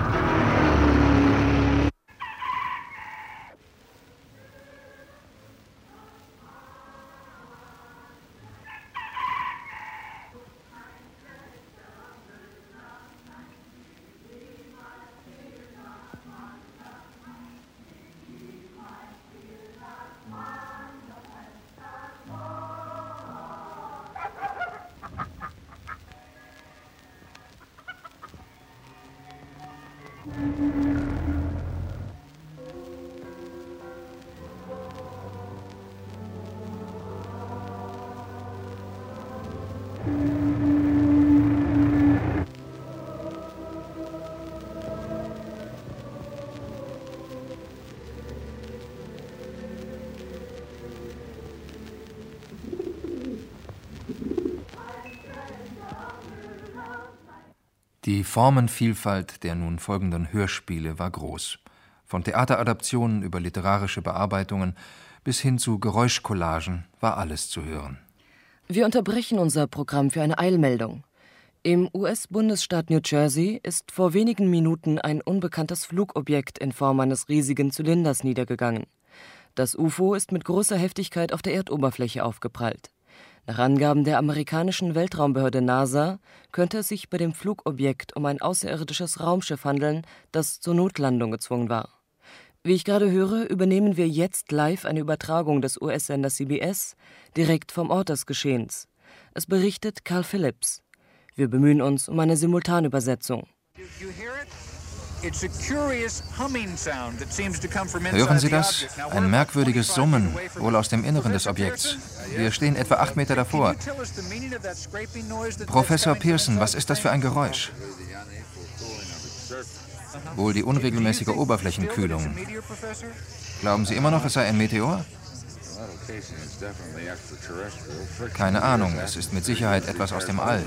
Die Formenvielfalt der nun folgenden Hörspiele war groß. Von Theateradaptionen über literarische Bearbeitungen bis hin zu Geräuschcollagen war alles zu hören. Wir unterbrechen unser Programm für eine Eilmeldung. Im U S-Bundesstaat New Jersey ist vor wenigen Minuten ein unbekanntes Flugobjekt in Form eines riesigen Zylinders niedergegangen. Das U F O ist mit großer Heftigkeit auf der Erdoberfläche aufgeprallt. Nach Angaben der amerikanischen Weltraumbehörde NASA könnte es sich bei dem Flugobjekt um ein außerirdisches Raumschiff handeln, das zur Notlandung gezwungen war. Wie ich gerade höre, übernehmen wir jetzt live eine Übertragung des U S-Senders C B S direkt vom Ort des Geschehens. Es berichtet Carl Phillips. Wir bemühen uns um eine Simultanübersetzung. Hören Sie das? Ein merkwürdiges Summen, wohl aus dem Inneren des Objekts. Wir stehen etwa acht Meter davor. Professor Pearson, was ist das für ein Geräusch? Wohl die unregelmäßige Oberflächenkühlung. Glauben Sie immer noch, es sei ein Meteor? Keine Ahnung, es ist mit Sicherheit etwas aus dem All.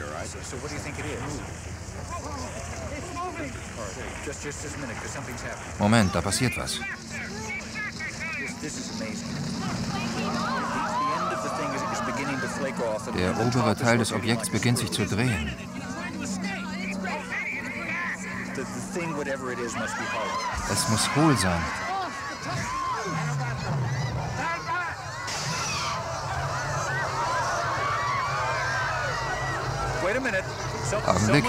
Moment, da passiert was. Der obere Teil des Objekts beginnt sich zu drehen. Es muss hohl sein. Augenblick.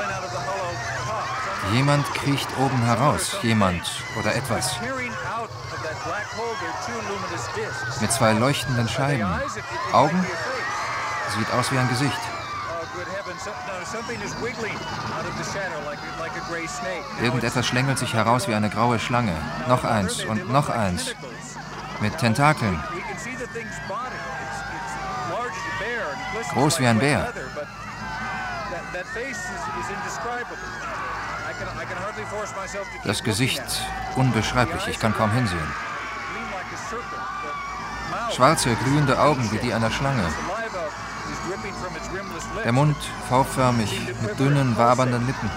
Jemand kriecht oben heraus. Jemand oder etwas. Mit zwei leuchtenden Scheiben. Augen? Sieht aus wie ein Gesicht. Irgendetwas schlängelt sich heraus wie eine graue Schlange. Noch eins und noch eins. Mit Tentakeln. Groß wie ein Bär. Das Gesicht unbeschreiblich, ich kann kaum hinsehen. Schwarze, glühende Augen wie die einer Schlange. Der Mund V-förmig, mit dünnen, wabernden Lippen.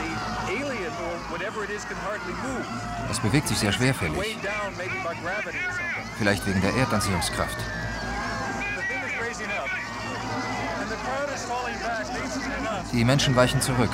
Es bewegt sich sehr schwerfällig. Vielleicht wegen der Erdanziehungskraft. Die Menschen weichen zurück.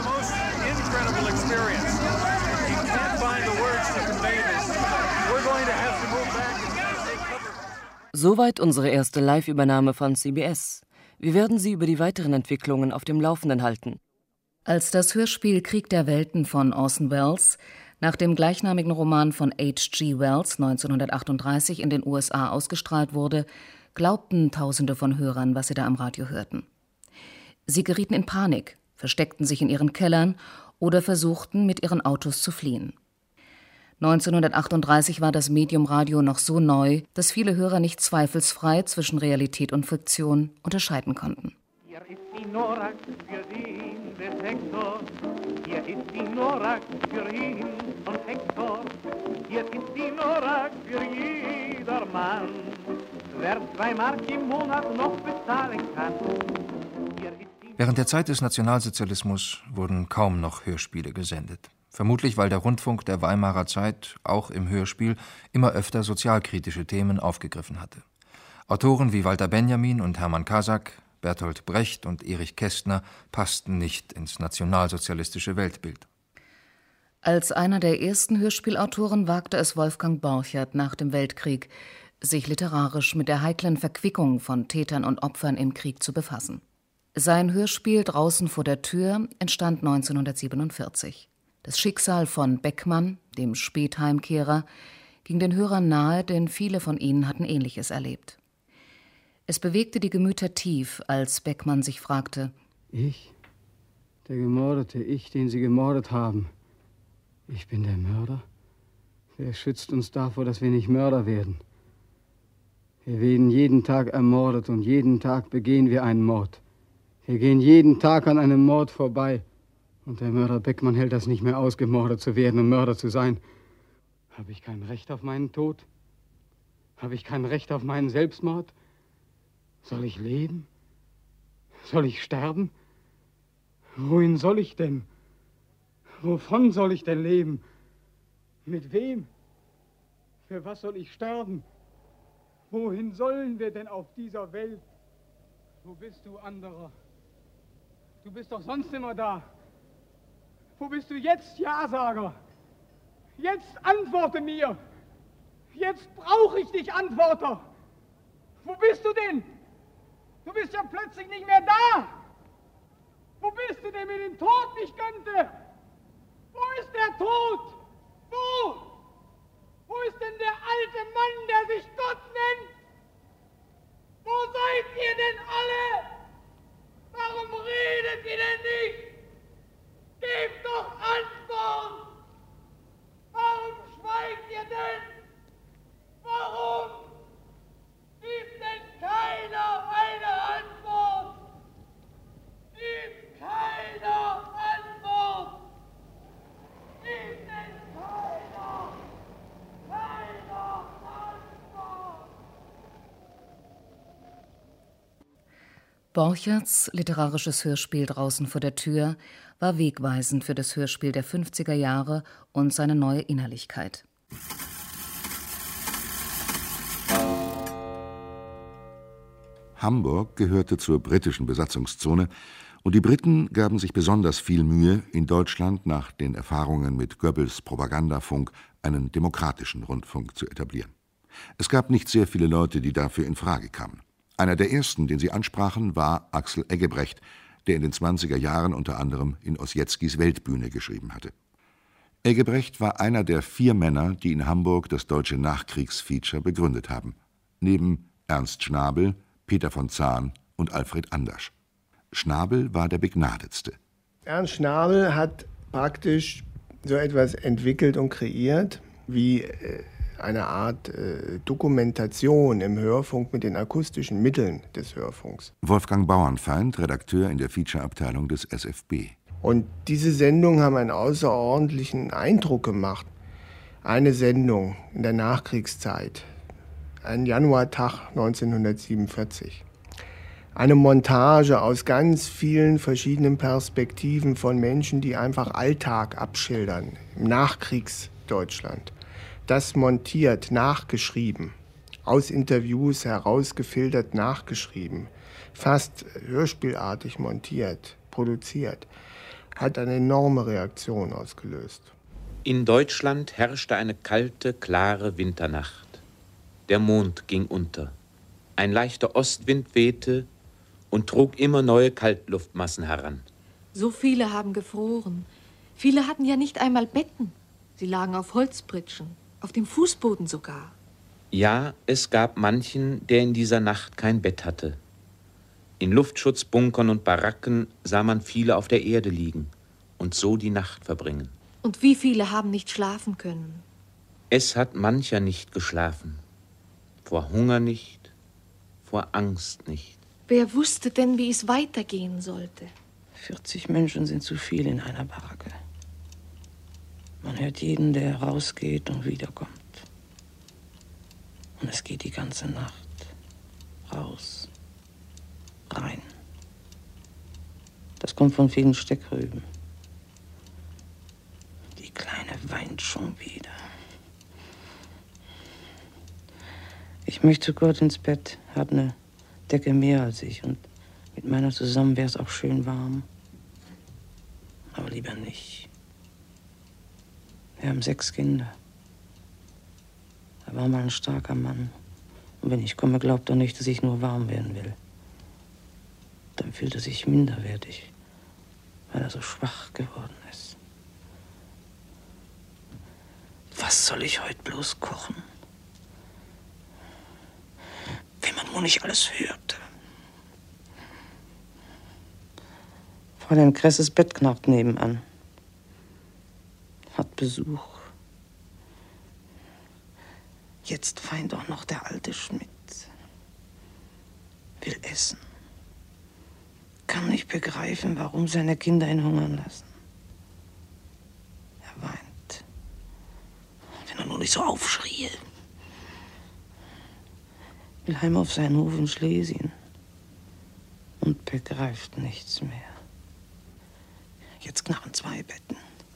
Soweit unsere erste Live-Übernahme von C B S. Wir werden Sie über die weiteren Entwicklungen auf dem Laufenden halten. Als das Hörspiel Krieg der Welten von Orson Welles nach dem gleichnamigen Roman von H G Wells neunzehnhundertachtunddreißig in den U S A ausgestrahlt wurde, glaubten Tausende von Hörern, was sie da am Radio hörten. Sie gerieten in Panik, versteckten sich in ihren Kellern oder versuchten, mit ihren Autos zu fliehen. neunzehnhundertachtunddreißig war das Medium Radio noch so neu, dass viele Hörer nicht zweifelsfrei zwischen Realität und Fiktion unterscheiden konnten. Hier ist die Norak für den Detektor, hier ist die Norak für ihn und Hector, hier ist die Norak für jedermann, wer zwei Mark im Monat noch bezahlen kann. Während der Zeit des Nationalsozialismus wurden kaum noch Hörspiele gesendet. Vermutlich, weil der Rundfunk der Weimarer Zeit auch im Hörspiel immer öfter sozialkritische Themen aufgegriffen hatte. Autoren wie Walter Benjamin und Hermann Kasak, Bertolt Brecht und Erich Kästner passten nicht ins nationalsozialistische Weltbild. Als einer der ersten Hörspielautoren wagte es Wolfgang Borchert nach dem Weltkrieg, sich literarisch mit der heiklen Verquickung von Tätern und Opfern im Krieg zu befassen. Sein Hörspiel Draußen vor der Tür entstand neunzehnhundertsiebenundvierzig. Das Schicksal von Beckmann, dem Spätheimkehrer, ging den Hörern nahe, denn viele von ihnen hatten Ähnliches erlebt. Es bewegte die Gemüter tief, als Beckmann sich fragte: Ich, der Gemordete, ich, den Sie gemordet haben, ich bin der Mörder? Wer schützt uns davor, dass wir nicht Mörder werden? Wir werden jeden Tag ermordet und jeden Tag begehen wir einen Mord. Wir gehen jeden Tag an einem Mord vorbei. Und der Mörder Beckmann hält das nicht mehr aus, gemordet zu werden und Mörder zu sein. Habe ich kein Recht auf meinen Tod? Habe ich kein Recht auf meinen Selbstmord? Soll ich leben? Soll ich sterben? Wohin soll ich denn? Wovon soll ich denn leben? Mit wem? Für was soll ich sterben? Wohin sollen wir denn auf dieser Welt? Wo bist du, anderer? Du bist doch sonst immer da. Wo bist du jetzt, Ja-Sager? Jetzt antworte mir! Jetzt brauche ich dich, Antworter! Wo bist du denn? Du bist ja plötzlich nicht mehr da! Wo bist du, der mir den Tod nicht gönnte? Wo ist der Tod? Wo? Borcherts literarisches Hörspiel Draußen vor der Tür war wegweisend für das Hörspiel der fünfziger Jahre und seine neue Innerlichkeit. Hamburg gehörte zur britischen Besatzungszone und die Briten gaben sich besonders viel Mühe, in Deutschland nach den Erfahrungen mit Goebbels Propagandafunk einen demokratischen Rundfunk zu etablieren. Es gab nicht sehr viele Leute, die dafür in Frage kamen. Einer der ersten, den sie ansprachen, war Axel Eggebrecht, der in den zwanziger Jahren unter anderem in Ossietzkis Weltbühne geschrieben hatte. Eggebrecht war einer der vier Männer, die in Hamburg das deutsche Nachkriegsfeature begründet haben, neben Ernst Schnabel, Peter von Zahn und Alfred Andersch. Schnabel war der begnadetste. Ernst Schnabel hat praktisch so etwas entwickelt und kreiert wie äh, eine Art äh, Dokumentation im Hörfunk mit den akustischen Mitteln des Hörfunks. Wolfgang Bauernfeind, Redakteur in der Feature-Abteilung des S F B. Und diese Sendungen haben einen außerordentlichen Eindruck gemacht. Eine Sendung in der Nachkriegszeit, ein Januartag neunzehnhundertsiebenundvierzig. Eine Montage aus ganz vielen verschiedenen Perspektiven von Menschen, die einfach Alltag abschildern im Nachkriegsdeutschland. Das montiert, nachgeschrieben, aus Interviews herausgefiltert, nachgeschrieben, fast hörspielartig montiert, produziert, hat eine enorme Reaktion ausgelöst. In Deutschland herrschte eine kalte, klare Winternacht. Der Mond ging unter. Ein leichter Ostwind wehte und trug immer neue Kaltluftmassen heran. So viele haben gefroren. Viele hatten ja nicht einmal Betten. Sie lagen auf Holzpritschen, auf dem Fußboden sogar. Ja, es gab manchen, der in dieser Nacht kein Bett hatte. In Luftschutzbunkern und Baracken sah man viele auf der Erde liegen und so die Nacht verbringen. Und wie viele haben nicht schlafen können? Es hat mancher nicht geschlafen. Vor Hunger nicht, vor Angst nicht. Wer wusste denn, wie es weitergehen sollte? vierzig Menschen sind zu viel in einer Baracke. Man hört jeden, der rausgeht und wiederkommt. Und es geht die ganze Nacht. Raus, rein. Das kommt von vielen Steckrüben. Die Kleine weint schon wieder. Ich möchte Gott ins Bett, hat eine Decke mehr als ich und mit meiner zusammen wäre es auch schön warm. Aber lieber nicht. Wir haben sechs Kinder. Er war mal ein starker Mann. Und wenn ich komme, glaubt er nicht, dass ich nur warm werden will. Dann fühlt er sich minderwertig, weil er so schwach geworden ist. Was soll ich heute bloß kochen? Wenn man nur nicht alles hörte. Fräulein Kresses Bett knarrt nebenan. Hat Besuch. Jetzt feint auch noch der alte Schmidt. Will essen. Kann nicht begreifen, warum seine Kinder ihn hungern lassen. Er weint. Wenn er nur nicht so aufschrie. Will heim auf seinen Hof in Schlesien und begreift nichts mehr. Jetzt knarren zwei Betten.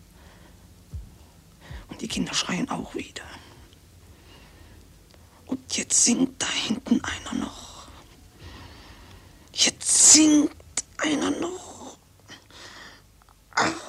Und die Kinder schreien auch wieder. Und jetzt singt da hinten einer noch. Jetzt singt einer noch. Ach.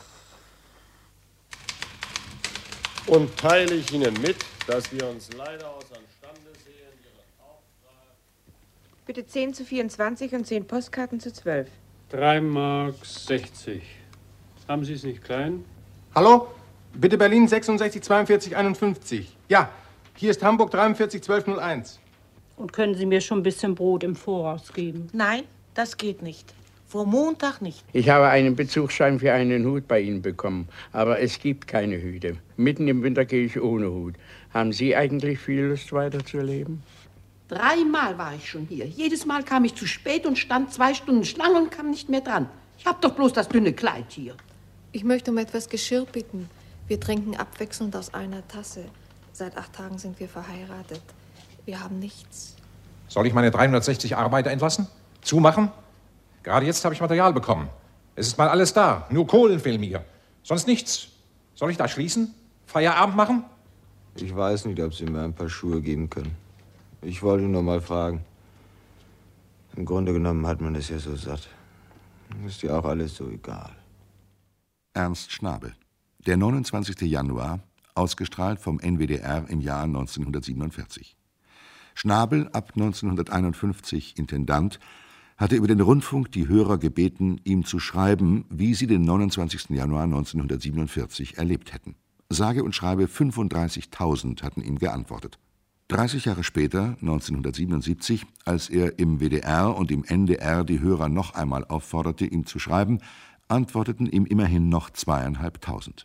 Und teile ich Ihnen mit, dass wir uns leider außerstande sehen, Ihren Auftrag... Bitte zehn zu vierundzwanzig und zehn Postkarten zu zwölf. drei Mark sechzig. Haben Sie es nicht klein? Hallo? Bitte Berlin sechsundsechzig zweiundvierzig einundfünfzig. Ja, hier ist Hamburg dreiundvierzig zwölf null eins. Und können Sie mir schon ein bisschen Brot im Voraus geben? Nein, das geht nicht. Vor Montag nicht. Ich habe einen Bezugsschein für einen Hut bei Ihnen bekommen, aber es gibt keine Hüte. Mitten im Winter gehe ich ohne Hut. Haben Sie eigentlich viel Lust, weiterzuleben? Dreimal war ich schon hier. Jedes Mal kam ich zu spät und stand zwei Stunden Schlange und kam nicht mehr dran. Ich hab doch bloß das dünne Kleid hier. Ich möchte um etwas Geschirr bitten. Wir trinken abwechselnd aus einer Tasse. Seit acht Tagen sind wir verheiratet. Wir haben nichts. Soll ich meine dreihundertsechzig Arbeiter entlassen? Zumachen? Gerade jetzt habe ich Material bekommen. Es ist mal alles da. Nur Kohlen fehlen mir. Sonst nichts. Soll ich da schließen? Feierabend machen? Ich weiß nicht, ob Sie mir ein paar Schuhe geben können. Ich wollte nur mal fragen. Im Grunde genommen hat man es ja so satt. Ist ja auch alles so egal. Ernst Schnabel. Der neunundzwanzigste Januar, ausgestrahlt vom N W D R im Jahr neunzehnhundertsiebenundvierzig. Schnabel, ab neunzehnhunderteinundfünfzig Intendant, hatte über den Rundfunk die Hörer gebeten, ihm zu schreiben, wie sie den neunundzwanzigsten Januar neunzehnhundertsiebenundvierzig erlebt hätten. Sage und schreibe fünfunddreißigtausend hatten ihm geantwortet. dreißig Jahre später, neunzehnhundertsiebenundsiebzig, als er im W D R und im N D R die Hörer noch einmal aufforderte, ihm zu schreiben, antworteten ihm immerhin noch zweieinhalbtausend.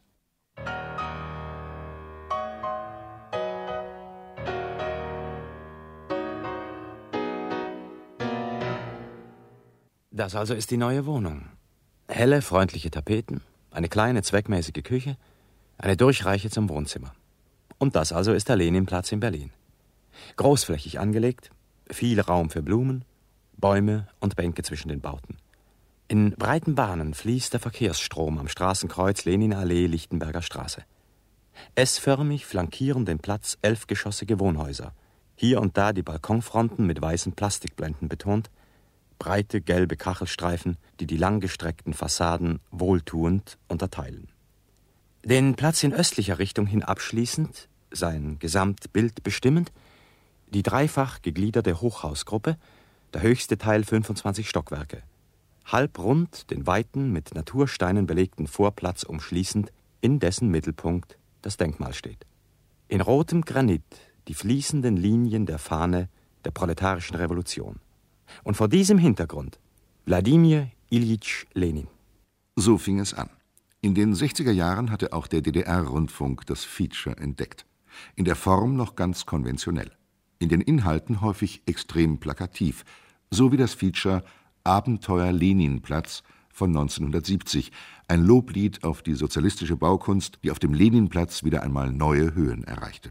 Das also ist die neue Wohnung. Helle, freundliche Tapeten, eine kleine, zweckmäßige Küche, eine Durchreiche zum Wohnzimmer. Und das also ist der Leninplatz in Berlin. Großflächig angelegt, viel Raum für Blumen, Bäume und Bänke zwischen den Bauten. In breiten Bahnen fließt der Verkehrsstrom am Straßenkreuz Leninallee-Lichtenberger Straße. S-förmig flankieren den Platz elfgeschossige Wohnhäuser. Hier und da die Balkonfronten mit weißen Plastikblenden betont, breite gelbe Kachelstreifen, die die langgestreckten Fassaden wohltuend unterteilen. Den Platz in östlicher Richtung hin abschließend, sein Gesamtbild bestimmend, die dreifach gegliederte Hochhausgruppe, der höchste Teil fünfundzwanzig Stockwerke. Halbrund den weiten, mit Natursteinen belegten Vorplatz umschließend, in dessen Mittelpunkt das Denkmal steht. In rotem Granit die fließenden Linien der Fahne der proletarischen Revolution. Und vor diesem Hintergrund Wladimir Iljitsch Lenin. So fing es an. In den sechziger Jahren hatte auch der D D R-Rundfunk das Feature entdeckt. In der Form noch ganz konventionell. In den Inhalten häufig extrem plakativ. So wie das Feature Abenteuer Leninplatz von neunzehnhundertsiebzig. Ein Loblied auf die sozialistische Baukunst, die auf dem Leninplatz wieder einmal neue Höhen erreichte.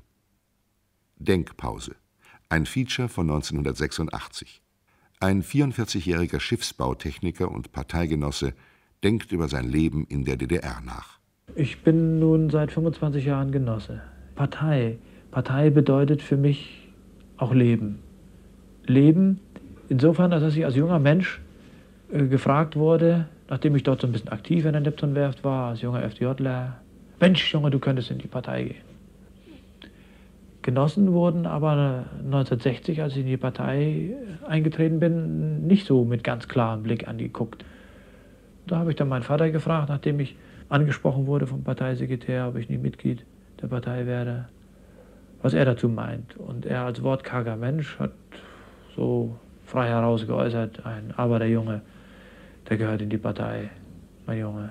Denkpause. Ein Feature von neunzehnhundertsechsundachtzig. Ein vierundvierzigjähriger Schiffsbautechniker und Parteigenosse denkt über sein Leben in der D D R nach. Ich bin nun seit fünfundzwanzig Jahren Genosse. Partei. Partei bedeutet für mich auch Leben. Leben insofern, dass ich als junger Mensch äh, gefragt wurde, nachdem ich dort so ein bisschen aktiv in der Neptunwerft war, als junger FDJler, Mensch, Junge, du könntest in die Partei gehen. Genossen wurden aber neunzehnhundertsechzig, als ich in die Partei eingetreten bin, nicht so mit ganz klarem Blick angeguckt. Da habe ich dann meinen Vater gefragt, nachdem ich angesprochen wurde vom Parteisekretär, ob ich nicht Mitglied der Partei werde, was er dazu meint. Und er als wortkarger Mensch hat so frei heraus geäußert, ein Arbeiterjunge, der gehört in die Partei, mein Junge.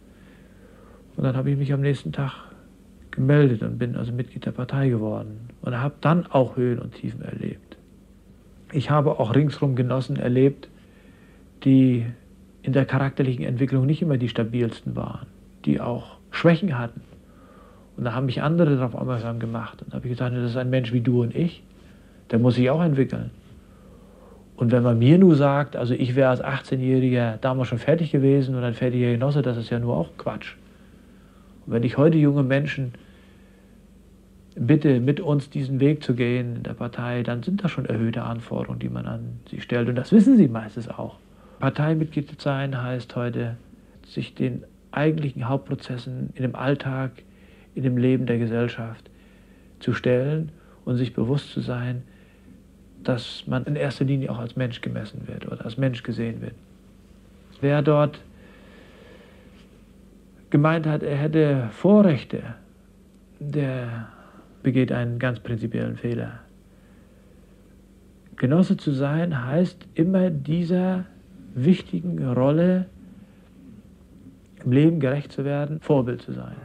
Und dann habe ich mich am nächsten Tag gemeldet und bin also Mitglied der Partei geworden und habe dann auch Höhen und Tiefen erlebt. Ich habe auch ringsherum Genossen erlebt, die in der charakterlichen Entwicklung nicht immer die stabilsten waren, die auch Schwächen hatten. Und da haben mich andere darauf aufmerksam gemacht und habe ich gesagt, das ist ein Mensch wie du und ich, der muss sich auch entwickeln. Und wenn man mir nur sagt, also ich wäre als achtzehnjähriger damals schon fertig gewesen und ein fertiger Genosse, das ist ja nur auch Quatsch. Und wenn ich heute junge Menschen bitte, mit uns diesen Weg zu gehen in der Partei, dann sind das schon erhöhte Anforderungen, die man an sie stellt. Und das wissen sie meistens auch. Parteimitglied zu sein heißt heute, sich den eigentlichen Hauptprozessen in dem Alltag, in dem Leben der Gesellschaft zu stellen und sich bewusst zu sein, dass man in erster Linie auch als Mensch gemessen wird oder als Mensch gesehen wird. Wer dort gemeint hat, er hätte Vorrechte, der begeht einen ganz prinzipiellen Fehler. Genosse zu sein heißt immer dieser wichtigen Rolle im Leben gerecht zu werden, Vorbild zu sein.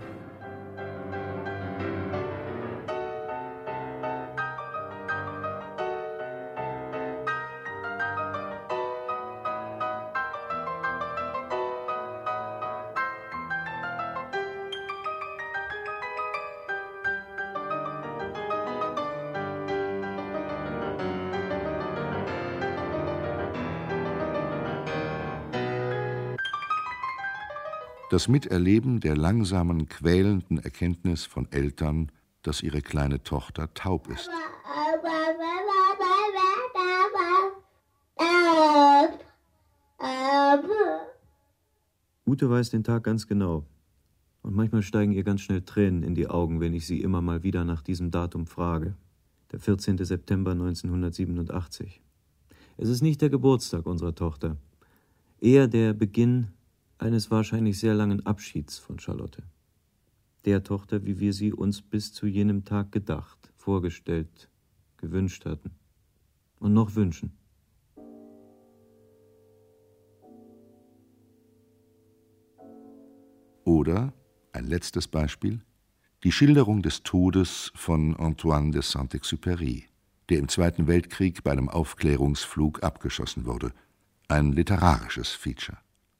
Das Miterleben der langsamen, quälenden Erkenntnis von Eltern, dass ihre kleine Tochter taub ist. Ute weiß den Tag ganz genau. Und manchmal steigen ihr ganz schnell Tränen in die Augen, wenn ich sie immer mal wieder nach diesem Datum frage. Der vierzehnten September neunzehnhundertsiebenundachtzig. Es ist nicht der Geburtstag unserer Tochter, eher der Beginn eines wahrscheinlich sehr langen Abschieds von Charlotte. Der Tochter, wie wir sie uns bis zu jenem Tag gedacht, vorgestellt, gewünscht hatten und noch wünschen. Oder, ein letztes Beispiel, die Schilderung des Todes von Antoine de Saint-Exupéry, der im Zweiten Weltkrieg bei einem Aufklärungsflug abgeschossen wurde. Ein literarisches Feature.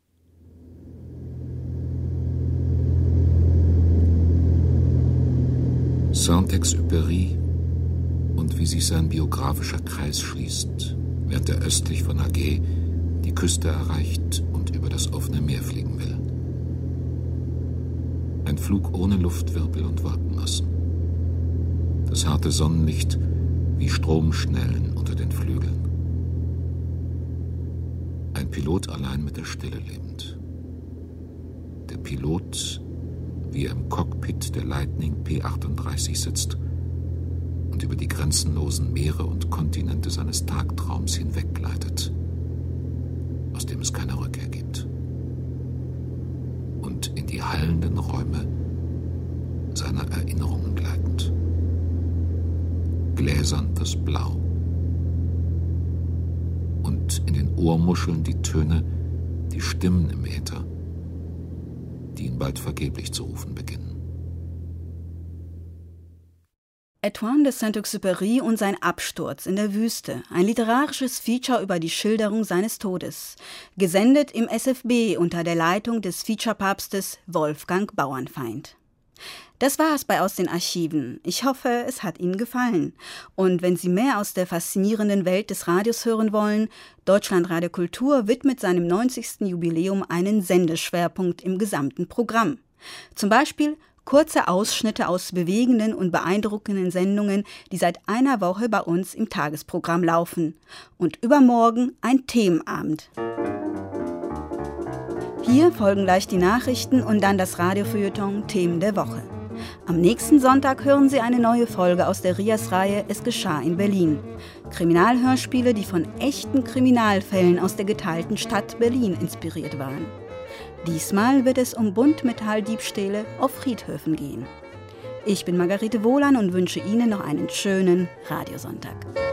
Saint-Exupéry und wie sich sein biografischer Kreis schließt, während er östlich von Agen die Küste erreicht und über das offene Meer fliegen will. Ein Flug ohne Luftwirbel und Wolkenmassen. Das harte Sonnenlicht wie Stromschnellen unter den Flügeln. Ein Pilot allein mit der Stille lebend. Der Pilot, wie er im Cockpit der Lightning P achtunddreißig sitzt und über die grenzenlosen Meere und Kontinente seines Tagtraums hinweggleitet, aus dem es keine Rückkehr gibt. Und in die hallenden Räume seiner Erinnerungen gleitend. Gläsern das Blau. Und in den Ohrmuscheln die Töne, die Stimmen im Äther, die ihn bald vergeblich zu rufen beginnen. Antoine de Saint-Exupéry und sein Absturz in der Wüste, ein literarisches Feature über die Schilderung seines Todes, gesendet im S F B unter der Leitung des Featurepapstes Wolfgang Bauernfeind. Das war es bei Aus den Archiven. Ich hoffe, es hat Ihnen gefallen. Und wenn Sie mehr aus der faszinierenden Welt des Radios hören wollen, Deutschlandradio Kultur widmet seinem neunzigsten Jubiläum einen Sendeschwerpunkt im gesamten Programm. Zum Beispiel kurze Ausschnitte aus bewegenden und beeindruckenden Sendungen, die seit einer Woche bei uns im Tagesprogramm laufen. Und übermorgen ein Themenabend. Hier folgen gleich die Nachrichten und dann das Radiofeuilleton Themen der Woche. Am nächsten Sonntag hören Sie eine neue Folge aus der R I A S-Reihe Es geschah in Berlin. Kriminalhörspiele, die von echten Kriminalfällen aus der geteilten Stadt Berlin inspiriert waren. Diesmal wird es um Buntmetalldiebstähle auf Friedhöfen gehen. Ich bin Margarete Wohlan und wünsche Ihnen noch einen schönen Radiosonntag.